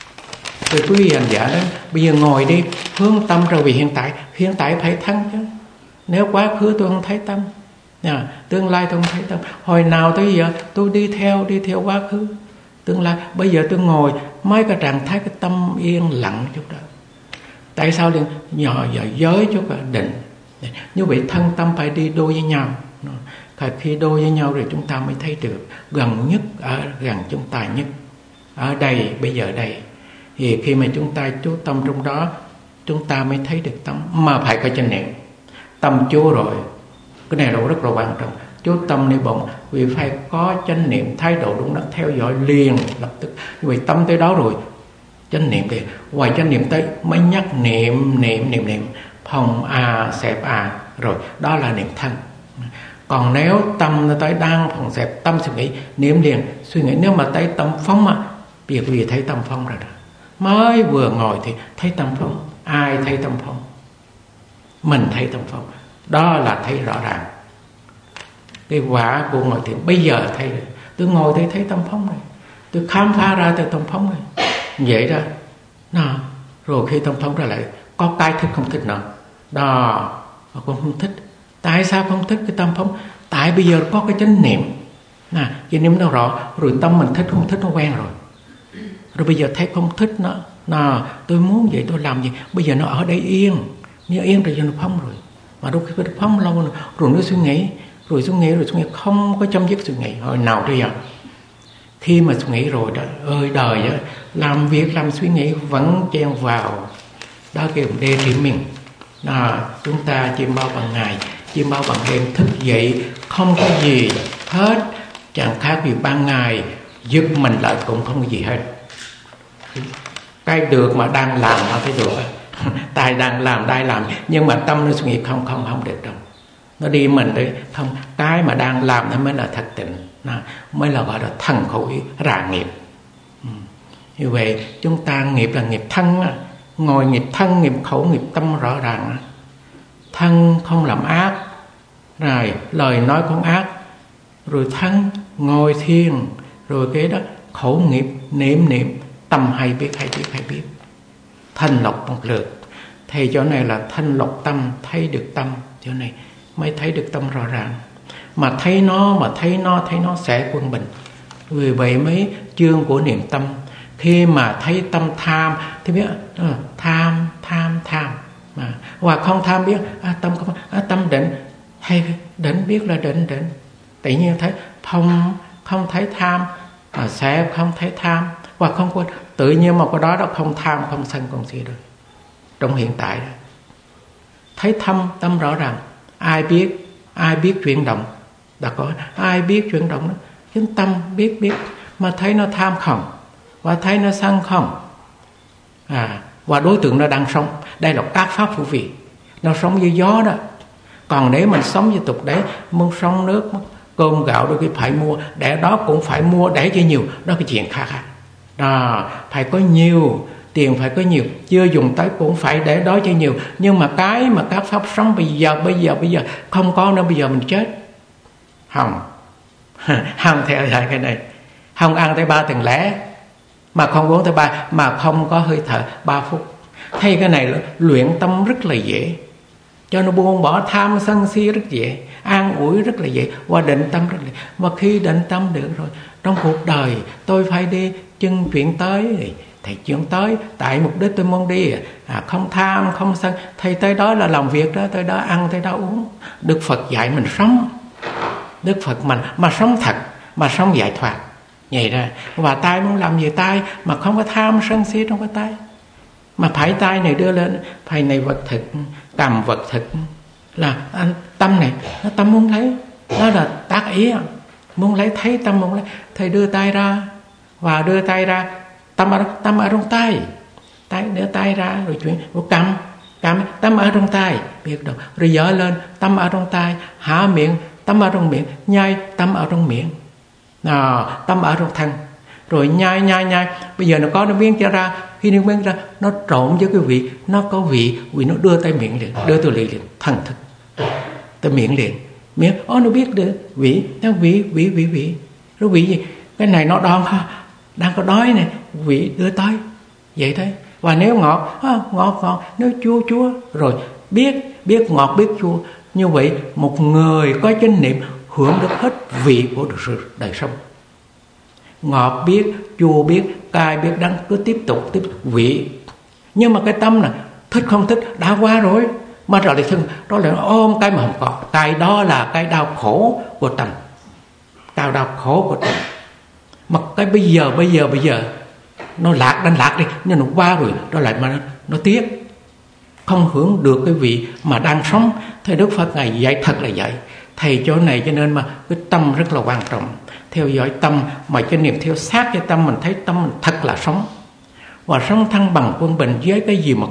Vì quý vị hành giả đó, bây giờ ngồi đi, hướng tâm ra vì hiện tại phải thân chứ. Nếu quá khứ tôi không thấy tâm, tương lai tôi không thấy tâm. Hồi nào tới giờ tôi đi theo quá khứ, tương lai. Bây giờ tôi ngồi mới có trạng thái cái tâm yên lặng chút đó. Tại sao liền nhỏ giờ giới chút định. Như vậy thân tâm phải đi đôi với nhau. Khi đôi với nhau rồi chúng ta mới thấy được gần nhất, ở gần chúng ta nhất, ở đây, bây giờ đây. Thì khi mà chúng ta chú tâm trong đó, chúng ta mới thấy được tâm. Mà phải có chánh niệm. Tâm chú rồi, cái này là rất là quan trọng. Chú tâm nơi bụng, vì phải có chánh niệm, thái độ đúng đắn, theo dõi liền lập tức. Vì tâm tới đó rồi, chánh niệm đi. Ngoài chánh niệm tới mới nhắc niệm. Phòng xẹp rồi, đó là niệm thân. Còn nếu tâm nó tới đang phòng xẹp, tâm suy nghĩ, niệm liền suy nghĩ. Nếu mà tới tâm phóng bây giờ thấy tâm phóng rồi đó. Mới vừa ngồi thì thấy tâm phóng. Ai thấy tâm phóng? Mình thấy tâm phóng. Đó là thấy rõ ràng. Cái quả của ngồi thiền bây giờ thấy được. Tôi ngồi thì thấy tâm phóng này, tôi khám phá ra từ tâm phóng này. Vậy đó. Rồi khi tâm phóng ra lại có cái thích không thích nữa. Đó, con không thích. Tại sao không thích cái tâm phóng? Tại bây giờ có cái chánh niệm. Chánh niệm nó rõ. Rồi tâm mình thích không thích nó quen rồi. Rồi bây giờ thấy không thích nó. Tôi muốn vậy tôi làm gì? Bây giờ nó ở đây yên. Nhưng yên rồi giờ nó phóng rồi. Mà đôi khi nó phóng lâu rồi nó suy nghĩ. Rồi suy nghĩ không có chấm dứt suy nghĩ. Hồi nào bây giờ? Khi mà suy nghĩ rồi đó, ơi đời đó, làm việc làm suy nghĩ vẫn chen vào. Đó kêu đê trị mình. Chúng ta chiêm bao bằng ngày, chiêm bao bằng đêm, thức dậy không có gì hết, chẳng khác gì ban ngày giúp mình lại cũng không có gì hết. Cái được mà đang làm nó phải được. Tay đang làm, đai làm, nhưng mà tâm nó suy nghĩ không được đâu. Nó đi mình đấy, không. Cái mà đang làm nó mới là thật tịnh, mới là gọi là thần khối rà nghiệp. Như vậy chúng ta nghiệp là nghiệp thân. Ngồi nghiệp thân, nghiệp khẩu, nghiệp tâm rõ ràng. Thân không làm ác, rồi lời nói con ác, rồi thân ngồi thiền, rồi cái đó khẩu nghiệp niệm tâm hay biết, thanh lọc một lượt. Thầy chỗ này là thanh lọc tâm, thấy được tâm, chỗ này mới thấy được tâm rõ ràng. Mà thấy nó sẽ quân bình. Vì vậy mấy chương của niệm tâm, khi mà thấy tâm tham thì biết tham. Và không tham biết tâm không, tâm định, hay định biết là định. Tự nhiên thấy không thấy tham, sẽ không thấy tham, và không có tự nhiên mà cái đó không tham, không sân, không si được. Trong hiện tại đó thấy tâm rõ ràng. Ai biết chuyển động đã có, ai biết chuyển động đó, chính tâm biết mà thấy nó tham không, và thấy nó sân không, và đối tượng nó đang sống. Đây là các pháp hữu vi, nó sống với gió đó. Còn nếu mình sống với tục đấy, muốn sống nước cơm gạo đôi khi phải mua, để đó cũng phải mua để cho nhiều, đó cái chuyện khác. Đó, phải có nhiều tiền, phải có nhiều, chưa dùng tới cũng phải để đó cho nhiều. Nhưng mà cái mà các pháp sống bây giờ không có nữa, bây giờ mình chết không theo cái này, không ăn tới 3 tuần lễ, mà không uống tới 3, mà không có hơi thở 3 phút. Thấy cái này là luyện tâm rất là dễ, cho nó buông bỏ tham sân si rất dễ, an ủi rất là dễ, và định tâm rất là dễ. Và khi định tâm được rồi, trong cuộc đời tôi phải đi chân chuyện tới, thầy chuyện tới tại mục đích tôi muốn đi, không tham không sân, thầy tới đó là làm việc đó, tới đó ăn, tới đó uống. Đức Phật dạy mình sống, Đức Phật mình mà sống thật, mà sống giải thoát vậy ra. Và tay muốn làm gì tay, mà không có tham sân si trong cái tay, mà phải tay này đưa lên, phải này vật thực, cầm vật thực, là anh tâm này, nó tâm muốn lấy, đó là tác ý, muốn lấy, thấy tâm muốn lấy. Thầy đưa tay ra, và đưa tay ra, tâm ở trong tay, đưa tay ra, rồi chuyển cầm tâm ở trong tay, biết đâu, rồi dở lên, tâm ở trong tay, hạ miệng, tâm ở trong miệng, nhai, tâm ở trong miệng, tâm ở trong thân, rồi nhai. Bây giờ nó có nó biến cho ra, khi nó biến ra, nó trộn với cái vị, nó có vị nó đưa tay miệng liền, đưa từ liền, thần thức tới miệng liền, miệng, nó biết được vị, nó vị, rồi vị gì, cái này nó đang có đói này, vị đưa tới, vậy thôi. Và nếu ngọt, nếu chua, rồi biết ngọt, biết chua. Như vậy một người có chánh niệm hưởng được hết vị của sự đời sống. Ngọt biết, chua biết, cay biết, đắng, cứ tiếp tục vị. Nhưng mà cái tâm là thích không thích đã qua rồi, mà trở lại thân, đó là ôm cái mà không có. Cái đó là cái đau khổ của tâm, đau khổ của tâm. Mà cái bây giờ nó đang lạc đi, nhưng nó qua rồi, đó lại mà nó tiếc, không hưởng được cái vị mà đang sống. Thầy Đức Phật Ngài dạy thật là dạy. Thầy chỗ này cho nên mà cái tâm rất là quan trọng. Theo dõi tâm, mà cho niệm theo sát cho tâm, mình thấy tâm mình thật là sống, và sống thăng bằng quân bình với cái gì mà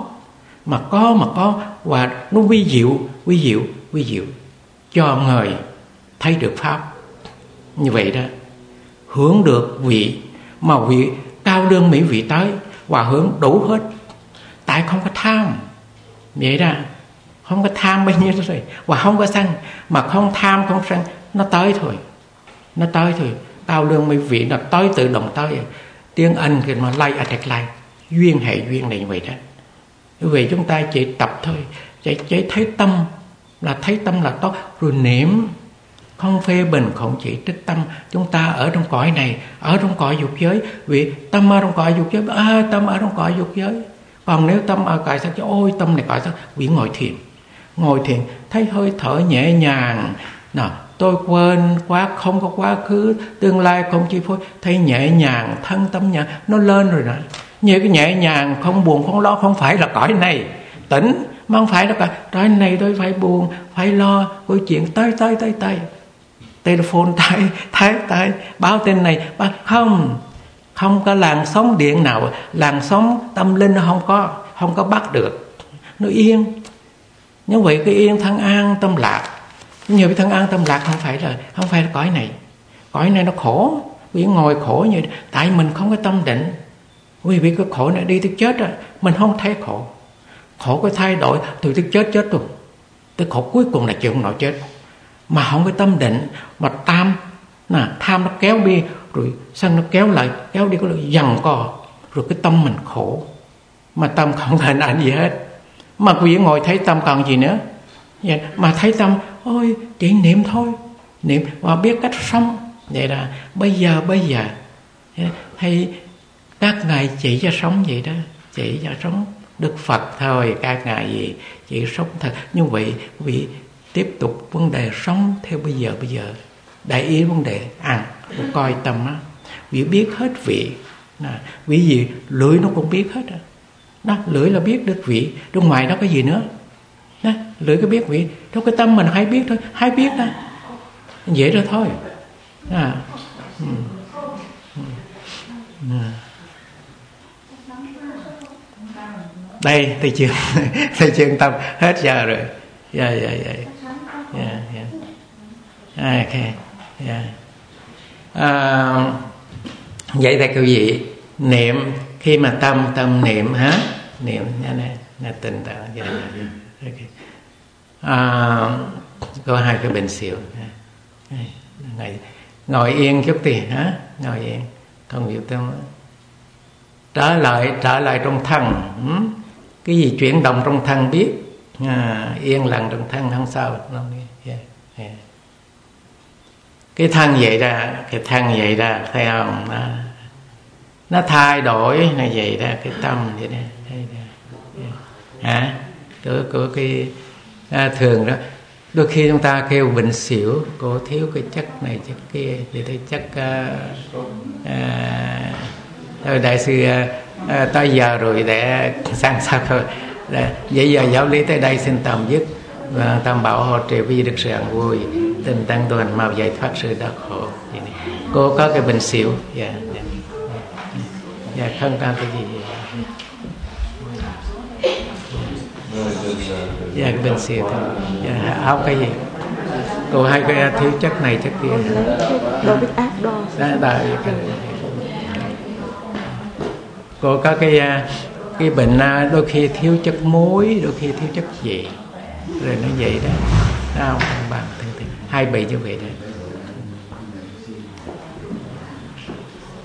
có, và nó vi diệu cho người thấy được pháp. Như vậy đó, hưởng được vị, mà vị cao đương mỹ vị tới, và hưởng đủ hết, tại không có tham. Vậy ra không có tham bao nhiêu rồi, và không có sân, mà không tham không sân, nó tới thôi. Cao đương mỹ vị nó tới, tự động tới. Tiếng Anh thì mà lay attack lay, duyên hệ duyên này như vậy đó. Vì chúng ta chỉ tập thôi, chỉ thấy tâm là tốt, rồi niệm, không phê bình, không chỉ trích tâm. Chúng ta ở trong cõi này, ở trong cõi dục giới, vì tâm ở trong cõi dục giới, tâm ở trong cõi dục giới. Còn nếu tâm ở cõi sắc, ôi tâm này cõi sắc, vì ngồi thiền thấy hơi thở nhẹ nhàng, tôi quên không có quá khứ, tương lai không chi phối, thấy nhẹ nhàng, thân tâm nhẹ, nó lên rồi đó. Như cái nhẹ nhàng, không buồn không lo, không phải là cõi này tỉnh, mà không phải là cõi này tôi phải buồn, phải lo, câu chuyện tới telephone tới báo tin này, không có làn sóng điện nào, làn sóng tâm linh nó không có bắt được, nó yên. Như vậy cái yên thân an tâm lạc. Nhiều cái thân an tâm lạc không phải là cõi này nó khổ, vì ngồi khổ như tại mình không có tâm định. Vì cái khổ này đi tới chết rồi, mình không thấy khổ có thay đổi từ tới chết rồi, tới khổ cuối cùng là chịu không nổi chết. mà không có tâm định, mà tham nó kéo đi, rồi sân nó kéo lại, kéo đi, có lại giằng co, rồi cái tâm mình khổ, mà tâm không thành ảnh gì hết. Mà quý vị ngồi thấy tâm còn gì nữa, mà thấy tâm ôi chỉ niệm thôi, niệm và biết cách sống. Vậy là bây giờ hay các ngài chỉ cho sống vậy đó, chỉ cho sống. Đức Phật thôi, các ngài gì chỉ sống thật. Như vậy quý vị tiếp tục vấn đề sống theo bây giờ đại ý vấn đề ăn, coi tâm á, quý biết hết vị. Quý gì lưỡi nó cũng biết hết đó, lưỡi là biết được vị, trong ngoài đó có gì nữa đó, lưỡi có biết vị, trong cái tâm mình hay biết thôi, hay biết đó, vậy đó thôi. Đây thầy chương tâm hết giờ rồi. Okay. Vậy thì quý vị niệm, khi mà tâm niệm niệm nha, tình tạo. Có hai cái bệnh xỉu. Ngồi yên chút thì ngồi yên, không hiểu tâm. Trở lại trong thân, cái gì chuyển động trong thân biết, yên lặng trong thân không sao. Cái thân vậy ra, thấy không? Nó thay đổi là vậy ra, cái tâm vậy đó. Của cái thường đó, đôi khi chúng ta kêu bệnh xỉu, cô thiếu cái chất này chất kia, thì thấy chất đại sư tới giờ rồi để sang sao thôi. Vậy giờ giáo lý tới đây xin tạm dứt, và tam bảo hộ trì với được sự an vui, tình tăng tu hành mau giải thoát sự đau khổ. Cô có cái bệnh xỉu, không có cái gì. Cái bệnh xỉu thôi, không cái gì. Cô hay cái thiếu chất này chất kia.
Đo huyết áp, đo.
Cô có cái bệnh đôi khi thiếu chất muối, đôi khi thiếu chất gì, rồi nó vậy đó. Không bằng hai bị như vậy đó.